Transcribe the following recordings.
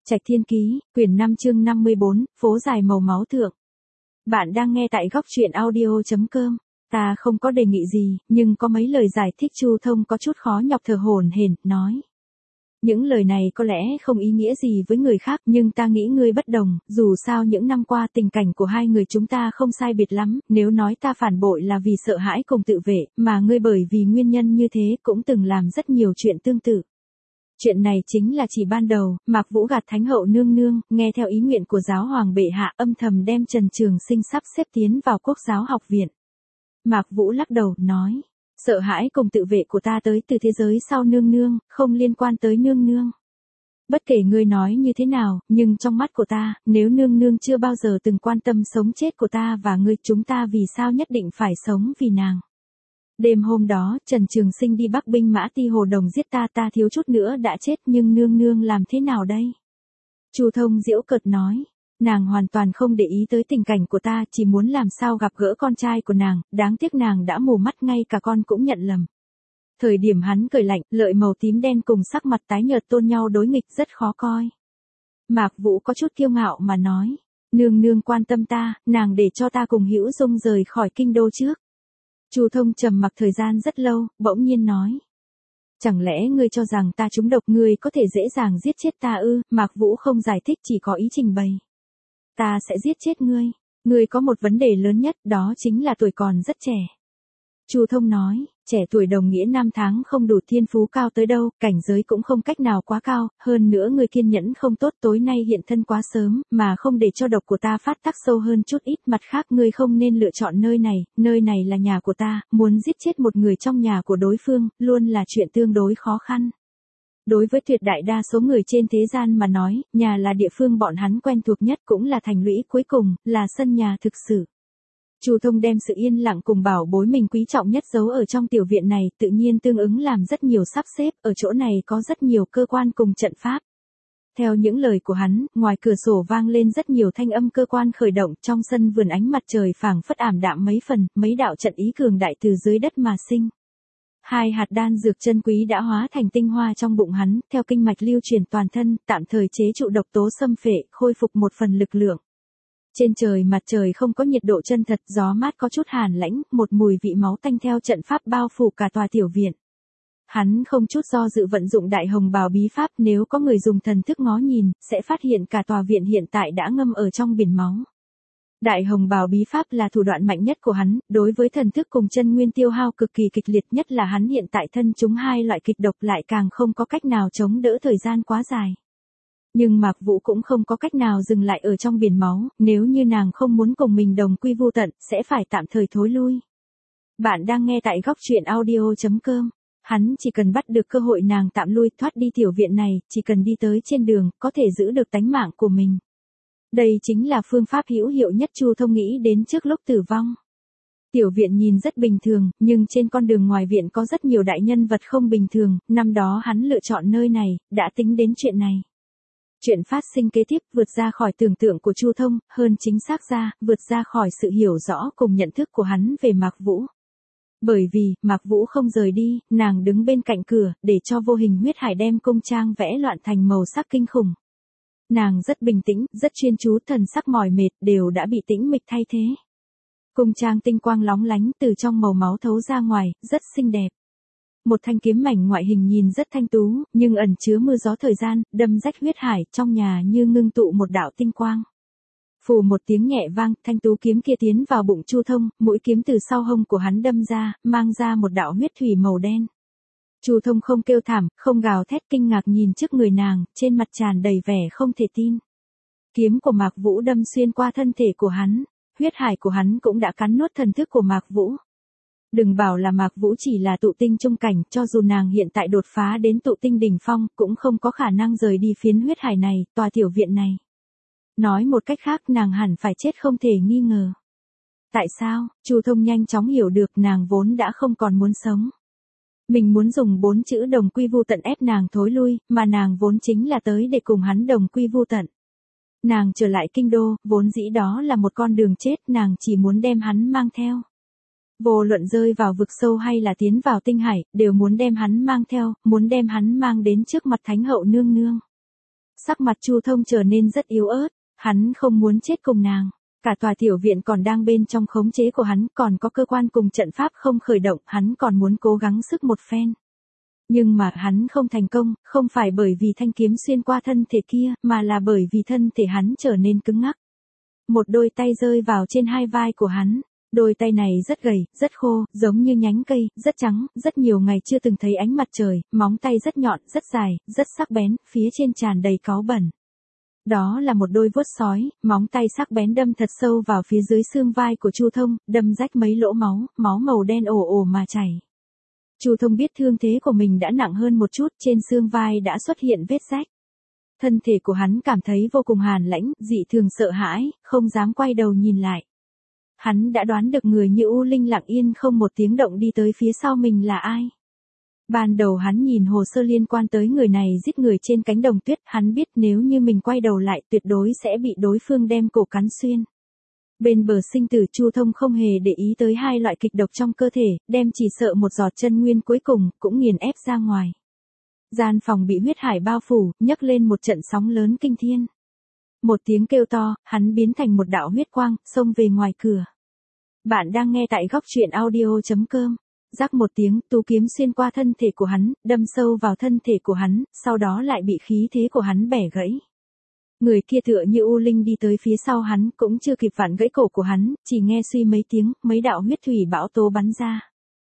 Trạch Thiên Ký, quyển 5 chương 54, phố dài màu máu thượng. Bạn đang nghe tại góc truyện audio.com. Ta không có đề nghị gì, nhưng có mấy lời giải thích Chu Thông có chút khó nhọc thở hổn hển, nói. Những lời này có lẽ không ý nghĩa gì với người khác, nhưng ta nghĩ ngươi bất đồng, dù sao những năm qua tình cảnh của hai người chúng ta không sai biệt lắm, nếu nói ta phản bội là vì sợ hãi cùng tự vệ, mà ngươi bởi vì nguyên nhân như thế cũng từng làm rất nhiều chuyện tương tự. Chuyện này chính là chỉ ban đầu, Mạc Vũ gạt Thánh hậu nương nương, nghe theo ý nguyện của giáo hoàng bệ hạ âm thầm đem Trần Trường Sinh sắp xếp tiến vào Quốc giáo học viện. Mạc Vũ lắc đầu, nói, sợ hãi cùng tự vệ của ta tới từ thế giới sau nương nương, không liên quan tới nương nương. Bất kể ngươi nói như thế nào, nhưng trong mắt của ta, nếu nương nương chưa bao giờ từng quan tâm sống chết của ta và ngươi, chúng ta vì sao nhất định phải sống vì nàng. Đêm hôm đó, Trần Trường Sinh đi Bắc binh mã Ti Hồ Đồng giết ta, ta thiếu chút nữa đã chết, nhưng nương nương làm thế nào đây? Chu Thông giễu cợt nói, nàng hoàn toàn không để ý tới tình cảnh của ta, chỉ muốn làm sao gặp gỡ con trai của nàng, đáng tiếc nàng đã mù mắt, ngay cả con cũng nhận lầm. Thời điểm hắn cười lạnh, lợi màu tím đen cùng sắc mặt tái nhợt tôn nhau đối nghịch, rất khó coi. Mạc Vũ có chút kiêu ngạo mà nói, nương nương quan tâm ta, nàng để cho ta cùng Hữu Dung rời khỏi kinh đô trước. Chu Thông trầm mặc thời gian rất lâu, bỗng nhiên nói. Chẳng lẽ ngươi cho rằng ta trúng độc, ngươi có thể dễ dàng giết chết ta ư? Mạc Vũ không giải thích, chỉ có ý trình bày. Ta sẽ giết chết ngươi. Ngươi có một vấn đề lớn nhất, đó chính là tuổi còn rất trẻ. Chu Thông nói, trẻ tuổi đồng nghĩa năm tháng không đủ, thiên phú cao tới đâu, cảnh giới cũng không cách nào quá cao, hơn nữa ngươi kiên nhẫn không tốt, tối nay hiện thân quá sớm, mà không để cho độc của ta phát tác sâu hơn chút ít, mặt khác ngươi không nên lựa chọn nơi này là nhà của ta, muốn giết chết một người trong nhà của đối phương, luôn là chuyện tương đối khó khăn. Đối với tuyệt đại đa số người trên thế gian mà nói, nhà là địa phương bọn hắn quen thuộc nhất, cũng là thành lũy cuối cùng, là sân nhà thực sự. Chu Thông đem sự yên lặng cùng bảo bối mình quý trọng nhất giấu ở trong tiểu viện này, tự nhiên tương ứng làm rất nhiều sắp xếp, ở chỗ này có rất nhiều cơ quan cùng trận pháp. Theo những lời của hắn, ngoài cửa sổ vang lên rất nhiều thanh âm cơ quan khởi động, trong sân vườn ánh mặt trời phảng phất ảm đạm mấy phần, mấy đạo trận ý cường đại từ dưới đất mà sinh. 2 hạt đan dược chân quý đã hóa thành tinh hoa trong bụng hắn, theo kinh mạch lưu truyền toàn thân, tạm thời chế trụ độc tố xâm phệ, khôi phục một phần lực lượng. Trên trời mặt trời không có nhiệt độ chân thật, gió mát có chút hàn lãnh, một mùi vị máu tanh theo trận pháp bao phủ cả tòa tiểu viện. Hắn không chút do dự vận dụng Đại Hồng Bào bí pháp, nếu có người dùng thần thức ngó nhìn, sẽ phát hiện cả tòa viện hiện tại đã ngâm ở trong biển máu. Đại Hồng Bào bí pháp là thủ đoạn mạnh nhất của hắn, đối với thần thức cùng chân nguyên tiêu hao cực kỳ kịch liệt, nhất là hắn hiện tại thân chúng 2 loại kịch độc, lại càng không có cách nào chống đỡ thời gian quá dài. Nhưng Mạc Vũ cũng không có cách nào dừng lại ở trong biển máu, nếu như nàng không muốn cùng mình đồng quy vu tận, sẽ phải tạm thời thối lui. Bạn đang nghe tại góc truyện audio.com. Hắn chỉ cần bắt được cơ hội nàng tạm lui thoát đi tiểu viện này, chỉ cần đi tới trên đường, có thể giữ được tánh mạng của mình. Đây chính là phương pháp hữu hiệu nhất Chu Thông nghĩ đến trước lúc tử vong. Tiểu viện nhìn rất bình thường, nhưng trên con đường ngoài viện có rất nhiều đại nhân vật không bình thường, năm đó hắn lựa chọn nơi này, đã tính đến chuyện này. Chuyện phát sinh kế tiếp vượt ra khỏi tưởng tượng của Chu Thông, hơn chính xác ra, vượt ra khỏi sự hiểu rõ cùng nhận thức của hắn về Mạc Vũ. Bởi vì, Mạc Vũ không rời đi, nàng đứng bên cạnh cửa, để cho vô hình huyết hải đem cung trang vẽ loạn thành màu sắc kinh khủng. Nàng rất bình tĩnh, rất chuyên chú, thần sắc mỏi mệt, đều đã bị tĩnh mịch thay thế. Cung trang tinh quang lóng lánh từ trong màu máu thấu ra ngoài, rất xinh đẹp. Một thanh kiếm mảnh ngoại hình nhìn rất thanh tú, nhưng ẩn chứa mưa gió thời gian, đâm rách huyết hải, trong nhà như ngưng tụ một đạo tinh quang. Phù một tiếng nhẹ vang, thanh tú kiếm kia tiến vào bụng Chu Thông, mũi kiếm từ sau hông của hắn đâm ra, mang ra một đạo huyết thủy màu đen. Chu Thông không kêu thảm, không gào thét, kinh ngạc nhìn trước người nàng, trên mặt tràn đầy vẻ không thể tin. Kiếm của Mạc Vũ đâm xuyên qua thân thể của hắn, huyết hải của hắn cũng đã cắn nuốt thần thức của Mạc Vũ. Đừng bảo là Mạc Vũ chỉ là tụ tinh trung cảnh, cho dù nàng hiện tại đột phá đến tụ tinh đỉnh phong, cũng không có khả năng rời đi phiến huyết hải này, tòa tiểu viện này. Nói một cách khác, nàng hẳn phải chết không thể nghi ngờ. Tại sao? Chu Thông nhanh chóng hiểu được nàng vốn đã không còn muốn sống. Mình muốn dùng 4 chữ đồng quy vu tận ép nàng thối lui, mà nàng vốn chính là tới để cùng hắn đồng quy vu tận. Nàng trở lại kinh đô, vốn dĩ đó là một con đường chết, nàng chỉ muốn đem hắn mang theo. Vô luận rơi vào vực sâu hay là tiến vào tinh hải, đều muốn đem hắn mang theo, muốn đem hắn mang đến trước mặt Thánh hậu nương nương. Sắc mặt Chu Thông trở nên rất yếu ớt, hắn không muốn chết cùng nàng. Cả tòa tiểu viện còn đang bên trong khống chế của hắn, còn có cơ quan cùng trận pháp không khởi động, hắn còn muốn cố gắng sức một phen. Nhưng mà hắn không thành công, không phải bởi vì thanh kiếm xuyên qua thân thể kia, mà là bởi vì thân thể hắn trở nên cứng ngắc. Một đôi tay rơi vào trên hai vai của hắn. Đôi tay này rất gầy, rất khô, giống như nhánh cây, rất trắng, rất nhiều ngày chưa từng thấy ánh mặt trời, móng tay rất nhọn, rất dài, rất sắc bén, phía trên tràn đầy cáu bẩn. Đó là một đôi vuốt sói, móng tay sắc bén đâm thật sâu vào phía dưới xương vai của Chu Thông, đâm rách mấy lỗ máu, máu màu đen ồ ồ mà chảy. Chu Thông biết thương thế của mình đã nặng hơn một chút, trên xương vai đã xuất hiện vết rách. Thân thể của hắn cảm thấy vô cùng hàn lãnh, dị thường sợ hãi, không dám quay đầu nhìn lại. Hắn đã đoán được người như U Linh lặng yên không một tiếng động đi tới phía sau mình là ai. Ban đầu hắn nhìn hồ sơ liên quan tới người này giết người trên cánh đồng tuyết, hắn biết nếu như mình quay đầu lại tuyệt đối sẽ bị đối phương đem cổ cắn xuyên. Bên bờ sinh tử, Chu Thông không hề để ý tới hai loại kịch độc trong cơ thể, đem chỉ sợ một giọt chân nguyên cuối cùng, cũng nghiền ép ra ngoài. Gian phòng bị huyết hải bao phủ, nhấc lên một trận sóng lớn kinh thiên. Một tiếng kêu to, hắn biến thành một đạo huyết quang, xông về ngoài cửa. Bạn đang nghe tại góc truyện audio.com. Rắc một tiếng, tú kiếm xuyên qua thân thể của hắn, đâm sâu vào thân thể của hắn, sau đó lại bị khí thế của hắn bẻ gãy. Người kia tựa như U Linh đi tới phía sau hắn, cũng chưa kịp vặn gãy cổ của hắn, chỉ nghe suy mấy tiếng, mấy đạo huyết thủy bão tố bắn ra.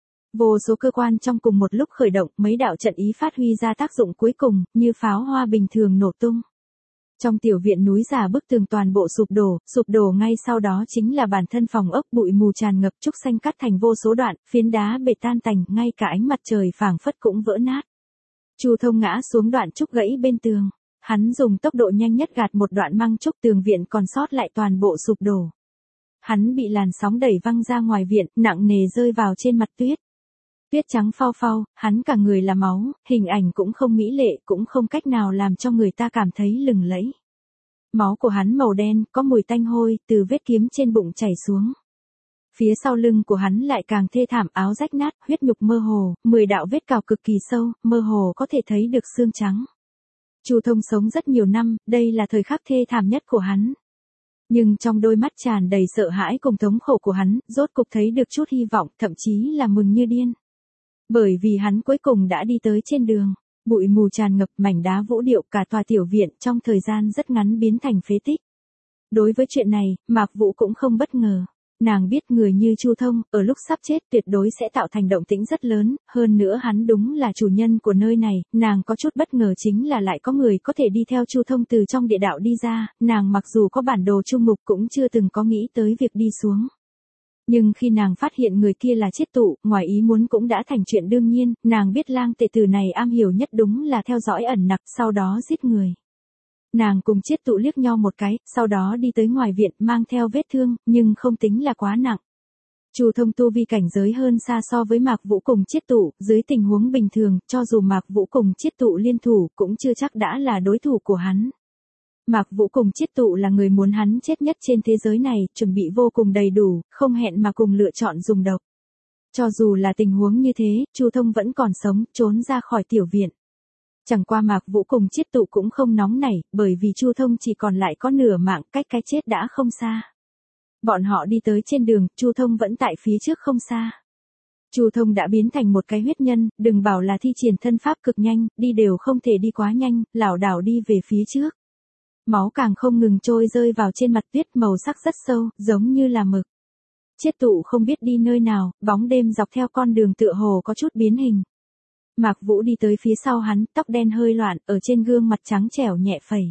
Vô số cơ quan trong cùng một lúc khởi động, mấy đạo trận ý phát huy ra tác dụng cuối cùng, như pháo hoa bình thường nổ tung. Trong tiểu viện núi giả, bức tường toàn bộ sụp đổ ngay sau đó chính là bản thân phòng ốc, bụi mù tràn ngập, trúc xanh cắt thành vô số đoạn, phiến đá bể tan tành, ngay cả ánh mặt trời phảng phất cũng vỡ nát. Chu Thông ngã xuống đoạn trúc gãy bên tường, hắn dùng tốc độ nhanh nhất gạt một đoạn măng trúc, tường viện còn sót lại toàn bộ sụp đổ. Hắn bị làn sóng đẩy văng ra ngoài viện, nặng nề rơi vào trên mặt tuyết. Tuyết trắng phau phau, hắn cả người là máu, hình ảnh cũng không mỹ lệ, cũng không cách nào làm cho người ta cảm thấy lừng lẫy. Máu của hắn màu đen, có mùi tanh hôi, từ vết kiếm trên bụng chảy xuống. Phía sau lưng của hắn lại càng thê thảm, áo rách nát, huyết nhục mơ hồ, 10 đạo vết cào cực kỳ sâu, mơ hồ có thể thấy được xương trắng. Chu Thông sống rất nhiều năm, đây là thời khắc thê thảm nhất của hắn. Nhưng trong đôi mắt tràn đầy sợ hãi cùng thống khổ của hắn, rốt cục thấy được chút hy vọng, thậm chí là mừng như điên. Bởi vì hắn cuối cùng đã đi tới trên đường, bụi mù tràn ngập, mảnh đá vũ điệu, cả tòa tiểu viện trong thời gian rất ngắn biến thành phế tích. Đối với chuyện này, Mạc Vũ cũng không bất ngờ. Nàng biết người như Chu Thông, ở lúc sắp chết tuyệt đối sẽ tạo thành động tĩnh rất lớn, hơn nữa hắn đúng là chủ nhân của nơi này, nàng có chút bất ngờ chính là lại có người có thể đi theo Chu Thông từ trong địa đạo đi ra, nàng mặc dù có bản đồ trung mục cũng chưa từng có nghĩ tới việc đi xuống. Nhưng khi nàng phát hiện người kia là Chiết Tụ, ngoài ý muốn cũng đã thành chuyện đương nhiên, nàng biết lang tệ tử này am hiểu nhất đúng là theo dõi ẩn nặc, sau đó giết người. Nàng cùng Chiết Tụ liếc nhau một cái, sau đó đi tới ngoài viện, mang theo vết thương, nhưng không tính là quá nặng. Chu Thông tu vi cảnh giới hơn xa so với Mạc Vũ cùng Chiết Tụ, dưới tình huống bình thường, cho dù Mạc Vũ cùng Chiết Tụ liên thủ, cũng chưa chắc đã là đối thủ của hắn. Mạc Vũ cùng Chiết Tụ là người muốn hắn chết nhất trên thế giới này, chuẩn bị vô cùng đầy đủ, không hẹn mà cùng lựa chọn dùng độc. Cho dù là tình huống như thế, Chu Thông vẫn còn sống, trốn ra khỏi tiểu viện. Chẳng qua Mạc Vũ cùng Chiết Tụ cũng không nóng nảy, bởi vì Chu Thông chỉ còn lại có nửa mạng, cách cái chết đã không xa. Bọn họ đi tới trên đường, Chu Thông vẫn tại phía trước không xa. Chu Thông đã biến thành một cái huyết nhân, đừng bảo là thi triển thân pháp cực nhanh, đi đều không thể đi quá nhanh, lảo đảo đi về phía trước. Máu càng không ngừng trôi rơi vào trên mặt tuyết, màu sắc rất sâu, giống như là mực. Chiết Tụ không biết đi nơi nào, bóng đêm dọc theo con đường tựa hồ có chút biến hình. Mạc Vũ đi tới phía sau hắn, tóc đen hơi loạn, ở trên gương mặt trắng trẻo nhẹ phẩy.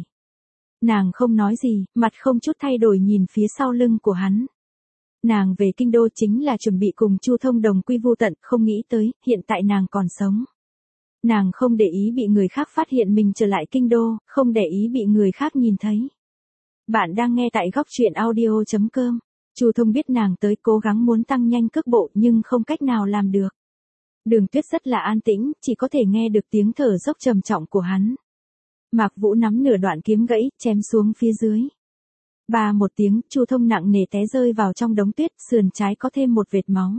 Nàng không nói gì, mặt không chút thay đổi nhìn phía sau lưng của hắn. Nàng về kinh đô chính là chuẩn bị cùng Chu Thông đồng quy vu tận, không nghĩ tới, hiện tại nàng còn sống. Nàng không để ý bị người khác phát hiện mình trở lại kinh đô, không để ý bị người khác nhìn thấy. Bạn đang nghe tại góc truyện audio.com. Chu Thông biết nàng tới, cố gắng muốn tăng nhanh cước bộ nhưng không cách nào làm được. Đường tuyết rất là an tĩnh, chỉ có thể nghe được tiếng thở dốc trầm trọng của hắn. Mạc Vũ nắm nửa đoạn kiếm gãy, chém xuống phía dưới. Ba một tiếng, Chu Thông nặng nề té rơi vào trong đống tuyết, sườn trái có thêm một vệt máu.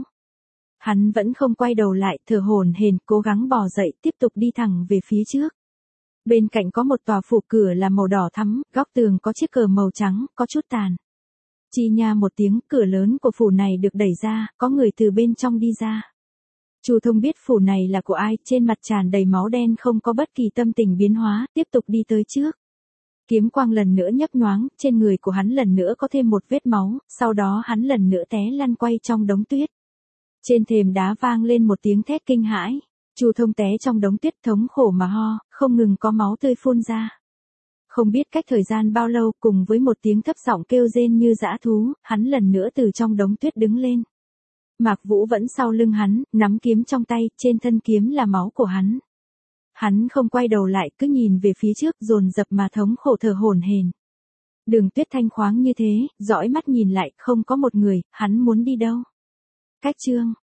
Hắn vẫn không quay đầu lại, thở hổn hển, cố gắng bò dậy, tiếp tục đi thẳng về phía trước. Bên cạnh có một tòa phủ cửa là màu đỏ thắm, góc tường có chiếc cờ màu trắng, có chút tàn. Chi nha một tiếng, cửa lớn của phủ này được đẩy ra, có người từ bên trong đi ra. Chu Thông biết phủ này là của ai, trên mặt tràn đầy máu đen không có bất kỳ tâm tình biến hóa, tiếp tục đi tới trước. Kiếm quang lần nữa nhấp nhoáng, trên người của hắn lần nữa có thêm một vết máu, sau đó hắn lần nữa té lăn quay trong đống tuyết. Trên thềm đá vang lên một tiếng thét kinh hãi. Chu Thông té trong đống tuyết thống khổ mà ho, không ngừng có máu tươi phun ra. Không biết cách thời gian bao lâu, cùng với một tiếng thấp giọng kêu rên như dã thú, hắn lần nữa từ trong đống tuyết đứng lên. Mạc Vũ vẫn sau lưng hắn, nắm kiếm trong tay, trên thân kiếm là máu của hắn. Hắn không quay đầu lại, cứ nhìn về phía trước, dồn dập mà thống khổ thở hổn hển. Đường tuyết thanh khoáng như thế, dõi mắt nhìn lại, không có một người, hắn muốn đi đâu. Cách chương